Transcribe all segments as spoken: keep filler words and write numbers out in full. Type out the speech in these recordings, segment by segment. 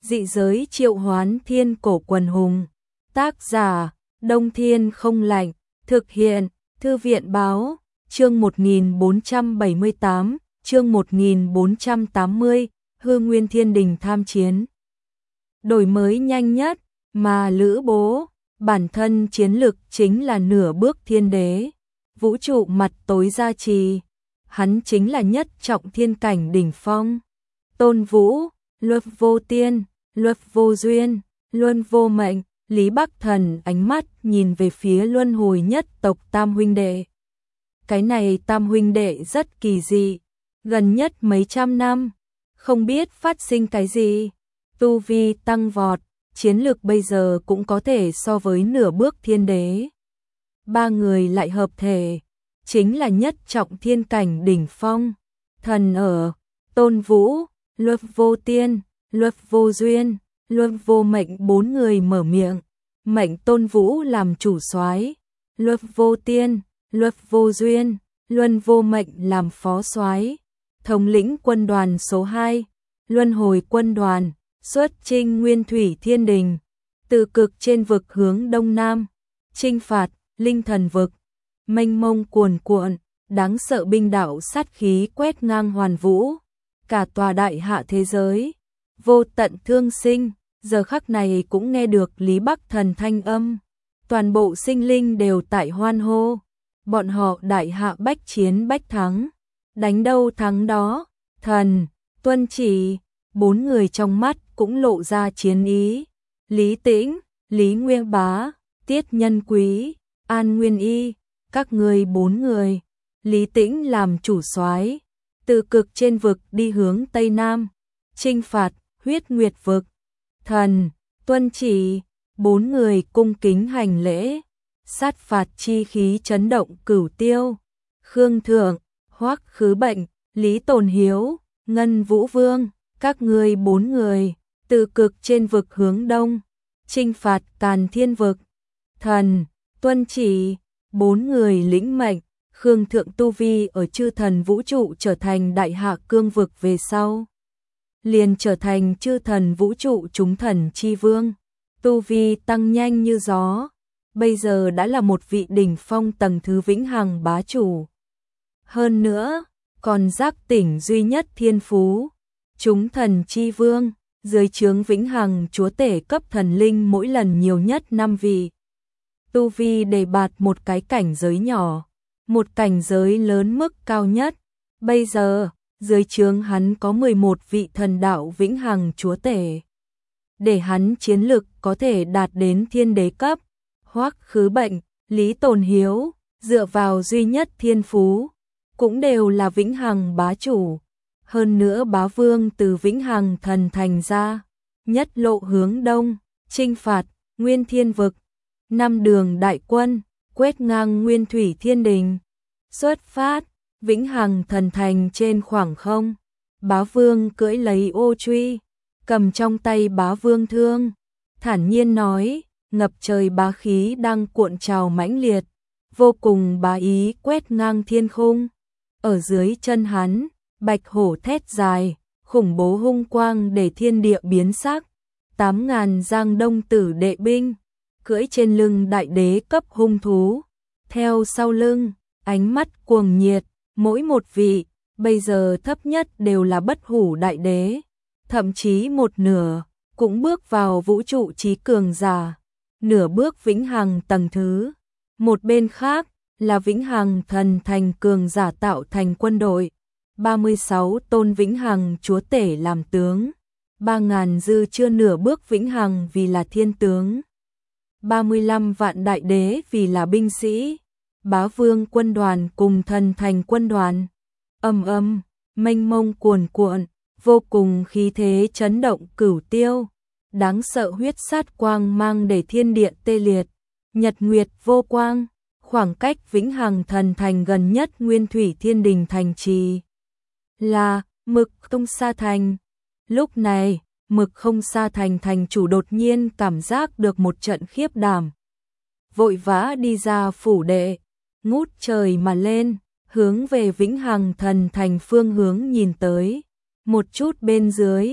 Dị giới triệu hoán thiên cổ quần hùng. Tác giả, Đông Thiên không lạnh. Thực hiện, Thư viện báo, chương một nghìn bốn trăm bảy mươi tám, chương một nghìn bốn trăm tám mươi, Hư Nguyên Thiên Đình tham chiến. Đổi mới nhanh nhất, mà Lữ Bố, bản thân chiến lực chính là nửa bước thiên đế. Vũ trụ mặt tối gia trì, hắn chính là nhất trọng thiên cảnh đỉnh phong. Tôn Vũ, Luật vô tiên, Luật vô duyên, Luân vô mệnh. Lý Bắc Thần ánh mắt nhìn về phía luân hồi nhất tộc tam huynh đệ. Cái này tam huynh đệ rất kỳ dị, gần nhất mấy trăm năm, không biết phát sinh cái gì. Tu vi tăng vọt, chiến lược bây giờ cũng có thể so với nửa bước thiên đế. Ba người lại hợp thể, chính là nhất trọng thiên cảnh đỉnh phong. Thần ở, Tôn Vũ, Luật vô tiên, Luật vô duyên, Luân vô mệnh bốn người mở miệng, mệnh Tôn Vũ làm chủ soái, Luật vô tiên, Luật vô duyên, Luân vô mệnh làm phó soái, thống lĩnh quân đoàn số hai, luân hồi quân đoàn, xuất chinh Nguyên Thủy Thiên Đình, từ cực trên vực hướng đông nam, chinh phạt linh thần vực, mênh mông cuồn cuộn, đáng sợ binh đạo sát khí quét ngang hoàn vũ, cả tòa đại hạ thế giới. Vô tận thương sinh, giờ khắc này cũng nghe được Lý Bắc Thần thanh âm. Toàn bộ sinh linh đều tại hoan hô. Bọn họ đại hạ bách chiến bách thắng. Đánh đâu thắng đó. Thần, tuân chỉ. Bốn người trong mắt cũng lộ ra chiến ý. Lý Tĩnh, Lý Nguyên Bá, Tiết Nhân Quý, An Nguyên Y. Các người bốn người. Lý Tĩnh làm chủ soái, từ cực trên vực đi hướng Tây Nam. Chinh phạt Huyết Nguyệt vực. Thần, tuân chỉ, bốn người cung kính hành lễ. Sát phạt chi khí chấn động cửu tiêu. Khương Thượng, Hoắc Khứ Bệnh, Lý Tồn Hiếu, Ngân Vũ Vương, các ngươi bốn người, từ cực trên vực hướng đông, chinh phạt Càn Thiên vực. Thần, tuân chỉ, bốn người lĩnh mệnh. Khương Thượng tu vi ở chư thần vũ trụ trở thành đại hạ cương vực về sau, liền trở thành chư thần vũ trụ chúng thần chi vương, tu vi tăng nhanh như gió, bây giờ đã là một vị đỉnh phong tầng thứ vĩnh hằng bá chủ. Hơn nữa, còn giác tỉnh duy nhất thiên phú, chúng thần chi vương, dưới trướng vĩnh hằng chúa tể cấp thần linh mỗi lần nhiều nhất năm vị. Tu vi đề bạt một cái cảnh giới nhỏ, một cảnh giới lớn mức cao nhất, bây giờ dưới trướng hắn có mười một vị thần đạo vĩnh hằng chúa tể. Để hắn chiến lực có thể đạt đến thiên đế cấp, Hoắc Khứ Bệnh, Lý Tồn Hiếu, dựa vào duy nhất thiên phú, cũng đều là vĩnh hằng bá chủ. Hơn nữa bá vương từ vĩnh hằng thần thành ra, nhất lộ hướng đông, chinh phạt Nguyên Thiên vực. Năm đường đại quân, quét ngang Nguyên Thủy Thiên Đình. Xuất phát, vĩnh hằng thần thành trên khoảng không. Bá vương cưỡi lấy ô truy, cầm trong tay bá vương thương, thản nhiên nói, ngập trời bá khí đang cuộn trào mãnh liệt, vô cùng bá ý quét ngang thiên khung. Ở dưới chân hắn, bạch hổ thét dài, khủng bố hung quang để thiên địa biến sắc. Tám ngàn giang đông tử đệ binh, cưỡi trên lưng đại đế cấp hung thú, theo sau lưng, ánh mắt cuồng nhiệt, mỗi một vị, bây giờ thấp nhất đều là bất hủ đại đế, thậm chí một nửa, cũng bước vào vũ trụ trí cường giả, nửa bước vĩnh hằng tầng thứ. Một bên khác, là vĩnh hằng thần thành cường giả tạo thành quân đội, ba mươi sáu tôn vĩnh hằng chúa tể làm tướng, ba ngàn dư chưa nửa bước vĩnh hằng vì là thiên tướng, ba mươi lăm vạn đại đế vì là binh sĩ, bá vương quân đoàn cùng thần thành quân đoàn. Âm âm, mênh mông cuồn cuộn, vô cùng khí thế chấn động cửu tiêu, đáng sợ huyết sát quang mang để thiên địa tê liệt, nhật nguyệt vô quang, khoảng cách vĩnh hằng thần thành gần nhất Nguyên Thủy Thiên Đình thành trì là Mực Không Sa Thành. Lúc này, Mực Không Sa Thành thành chủ đột nhiên cảm giác được một trận khiếp đảm, vội vã đi ra phủ đệ, ngút trời mà lên, hướng về vĩnh hằng thần thành phương hướng nhìn tới. Một chút bên dưới,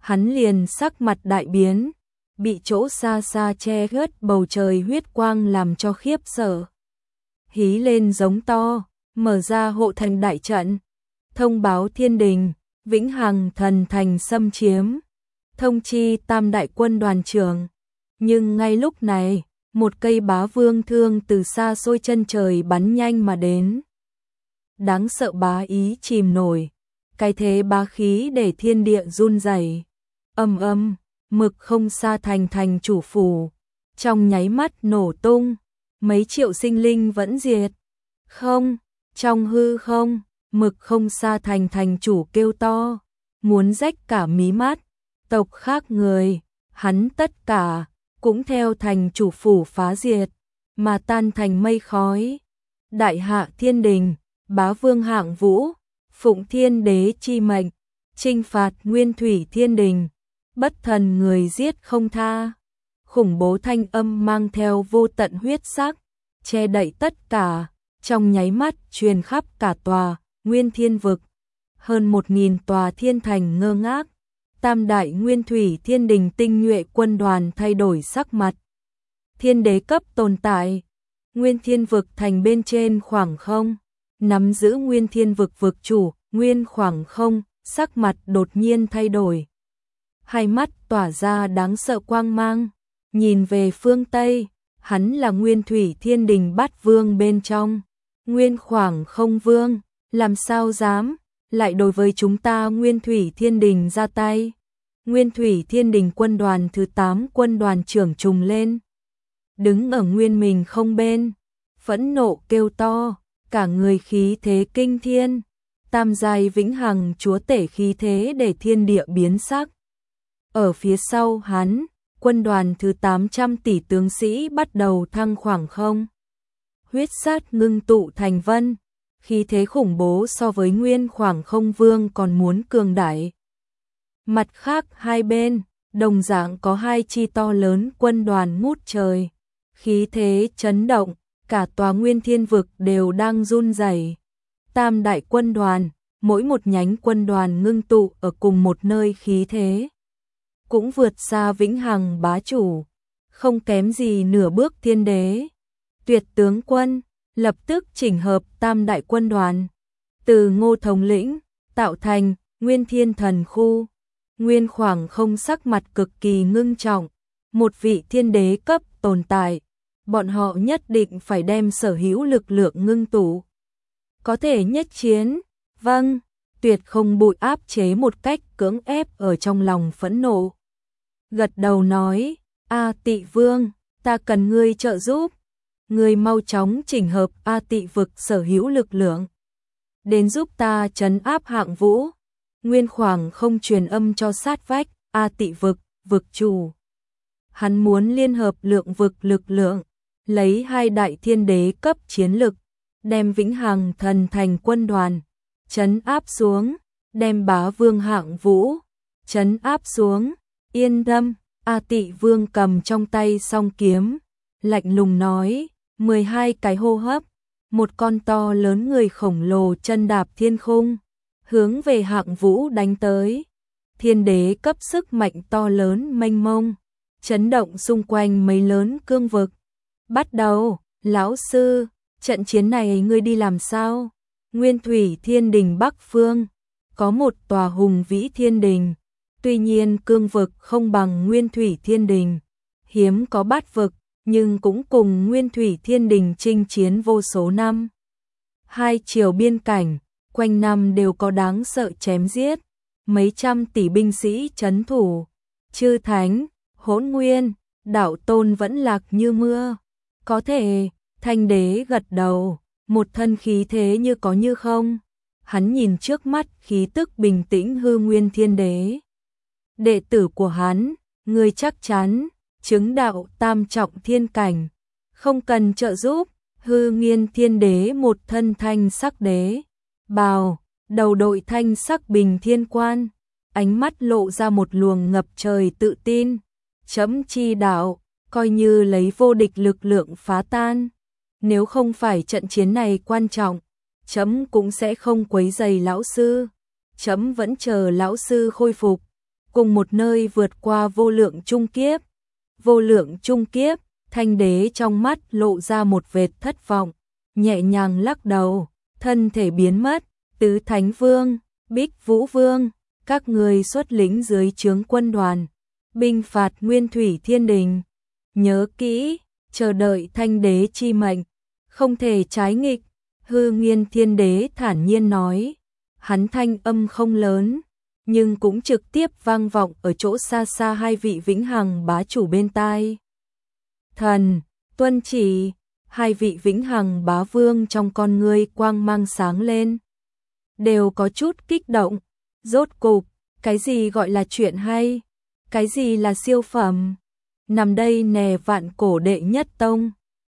hắn liền sắc mặt đại biến, bị chỗ xa xa che khuất bầu trời huyết quang làm cho khiếp sợ. Hí lên giống to, mở ra hộ thành đại trận, thông báo thiên đình, Vĩnh Hằng thần thành xâm chiếm, thông chi tam đại quân đoàn trưởng. Nhưng ngay lúc này, một cây bá vương thương từ xa xôi chân trời bắn nhanh mà đến. Đáng sợ bá ý chìm nổi, cái thế bá khí để thiên địa run rẩy. Âm âm, mực không xa thành thành chủ phủ, trong nháy mắt nổ tung, mấy triệu sinh linh vẫn diệt. Không, trong hư không, mực không xa thành thành chủ kêu to, muốn rách cả mí mắt, tộc khác người, hắn tất cả, cũng theo thành chủ phủ phá diệt, mà tan thành mây khói. Đại hạ thiên đình, bá vương hạng vũ, phụng thiên đế chi mệnh, chinh phạt nguyên thủy thiên đình, bất thần người giết không tha. Khủng bố thanh âm mang theo vô tận huyết sắc, che đậy tất cả, trong nháy mắt truyền khắp cả tòa Nguyên Thiên vực. Hơn một nghìn tòa thiên thành ngơ ngác, tam đại nguyên thủy thiên đình tinh nhuệ quân đoàn thay đổi sắc mặt. Thiên đế cấp tồn tại, Nguyên Thiên vực thành bên trên khoảng không, nắm giữ Nguyên Thiên vực vực chủ, Nguyên khoảng không, sắc mặt đột nhiên thay đổi. Hai mắt tỏa ra đáng sợ quang mang, nhìn về phương Tây, hắn là Nguyên Thủy Thiên Đình Bát Vương bên trong. Nguyên khoảng không vương, làm sao dám, lại đối với chúng ta Nguyên Thủy Thiên Đình ra tay. Nguyên Thủy Thiên Đình quân đoàn thứ tám quân đoàn trưởng trùng lên. Đứng ở nguyên mình không bên, phẫn nộ kêu to, cả người khí thế kinh thiên. Tam giai vĩnh hằng chúa tể khí thế để thiên địa biến sắc. Ở phía sau hắn, quân đoàn thứ tám trăm tỷ tướng sĩ bắt đầu thăng khoảng không. Huyết sát ngưng tụ thành vân, khí thế khủng bố so với Nguyên khoảng không vương còn muốn cường đại. Mặt khác hai bên, đồng dạng có hai chi to lớn quân đoàn ngút trời. Khí thế chấn động, cả tòa Nguyên Thiên vực đều đang run rẩy. Tam đại quân đoàn, mỗi một nhánh quân đoàn ngưng tụ ở cùng một nơi khí thế. Cũng vượt xa vĩnh hằng bá chủ, không kém gì nửa bước thiên đế. Tuyệt tướng quân, lập tức chỉnh hợp tam đại quân đoàn. Từ Ngô thống lĩnh, tạo thành Nguyên Thiên thần khu. Nguyên khoảng không sắc mặt cực kỳ ngưng trọng. Một vị thiên đế cấp tồn tại. Bọn họ nhất định phải đem sở hữu lực lượng ngưng tụ. Có thể nhất chiến, vâng, tuyệt không bụi áp chế một cách cưỡng ép ở trong lòng phẫn nộ. Gật đầu nói, A Tị Vương, ta cần ngươi trợ giúp. Ngươi mau chóng chỉnh hợp A Tị vực sở hữu lực lượng. Đến giúp ta trấn áp hạng vũ. Nguyên khoảng không truyền âm cho sát vách, A Tị vực, vực chủ. Hắn muốn liên hợp lượng vực lực lượng, lấy hai đại thiên đế cấp chiến lực, đem vĩnh hằng thần thành quân đoàn, trấn áp xuống, đem bá vương hạng vũ, trấn áp xuống. Yên tâm, A Tị Vương cầm trong tay song kiếm, lạnh lùng nói, mười hai cái hô hấp, một con to lớn người khổng lồ chân đạp thiên khung, hướng về hạng vũ đánh tới. Thiên đế cấp sức mạnh to lớn mênh mông, chấn động xung quanh mấy lớn cương vực. Bắt đầu, lão sư, trận chiến này ngươi đi làm sao? Nguyên Thủy Thiên Đình Bắc Phương, có một tòa hùng vĩ thiên đình. Tuy nhiên cương vực không bằng Nguyên Thủy Thiên Đình, hiếm có bát vực, nhưng cũng cùng Nguyên Thủy Thiên Đình chinh chiến vô số năm. Hai chiều biên cảnh, quanh năm đều có đáng sợ chém giết, mấy trăm tỷ binh sĩ trấn thủ, chư thánh, hỗn nguyên, đạo tôn vẫn lạc như mưa. Có thể, Thanh đế gật đầu, một thân khí thế như có như không. Hắn nhìn trước mắt khí tức bình tĩnh hư nguyên thiên đế. Đệ tử của hắn, người chắc chắn, chứng đạo tam trọng thiên cảnh, không cần trợ giúp. Hư nghiên thiên đế một thân thanh sắc đế bào, đầu đội thanh sắc bình thiên quan, ánh mắt lộ ra một luồng ngập trời tự tin. Chấm chi đạo, coi như lấy vô địch lực lượng phá tan. Nếu không phải trận chiến này quan trọng, chấm cũng sẽ không quấy rầy lão sư. Chấm vẫn chờ lão sư khôi phục. cùng một nơi vượt qua vô lượng trung kiếp. Vô lượng trung kiếp, Thanh đế trong mắt lộ ra một vệt thất vọng, nhẹ nhàng lắc đầu, thân thể biến mất. Tứ Thánh Vương, Bích Vũ Vương, các người xuất lĩnh dưới trướng quân đoàn, binh phạt Nguyên Thủy Thiên Đình. Nhớ kỹ, chờ đợi Thanh đế chi mệnh, không thể trái nghịch. Hư Nguyên Thiên Đế thản nhiên nói, hắn thanh âm không lớn, nhưng cũng trực tiếp vang vọng ở chỗ xa xa hai vị vĩnh hằng bá chủ bên tai. Thần, tuân chỉ. Hai vị vĩnh hằng bá vương trong con ngươi quang mang sáng lên, đều có chút kích động. Rốt cục, cái gì gọi là chuyện hay? Cái gì là siêu phẩm? Nằm đây nè vạn cổ đệ nhất tông.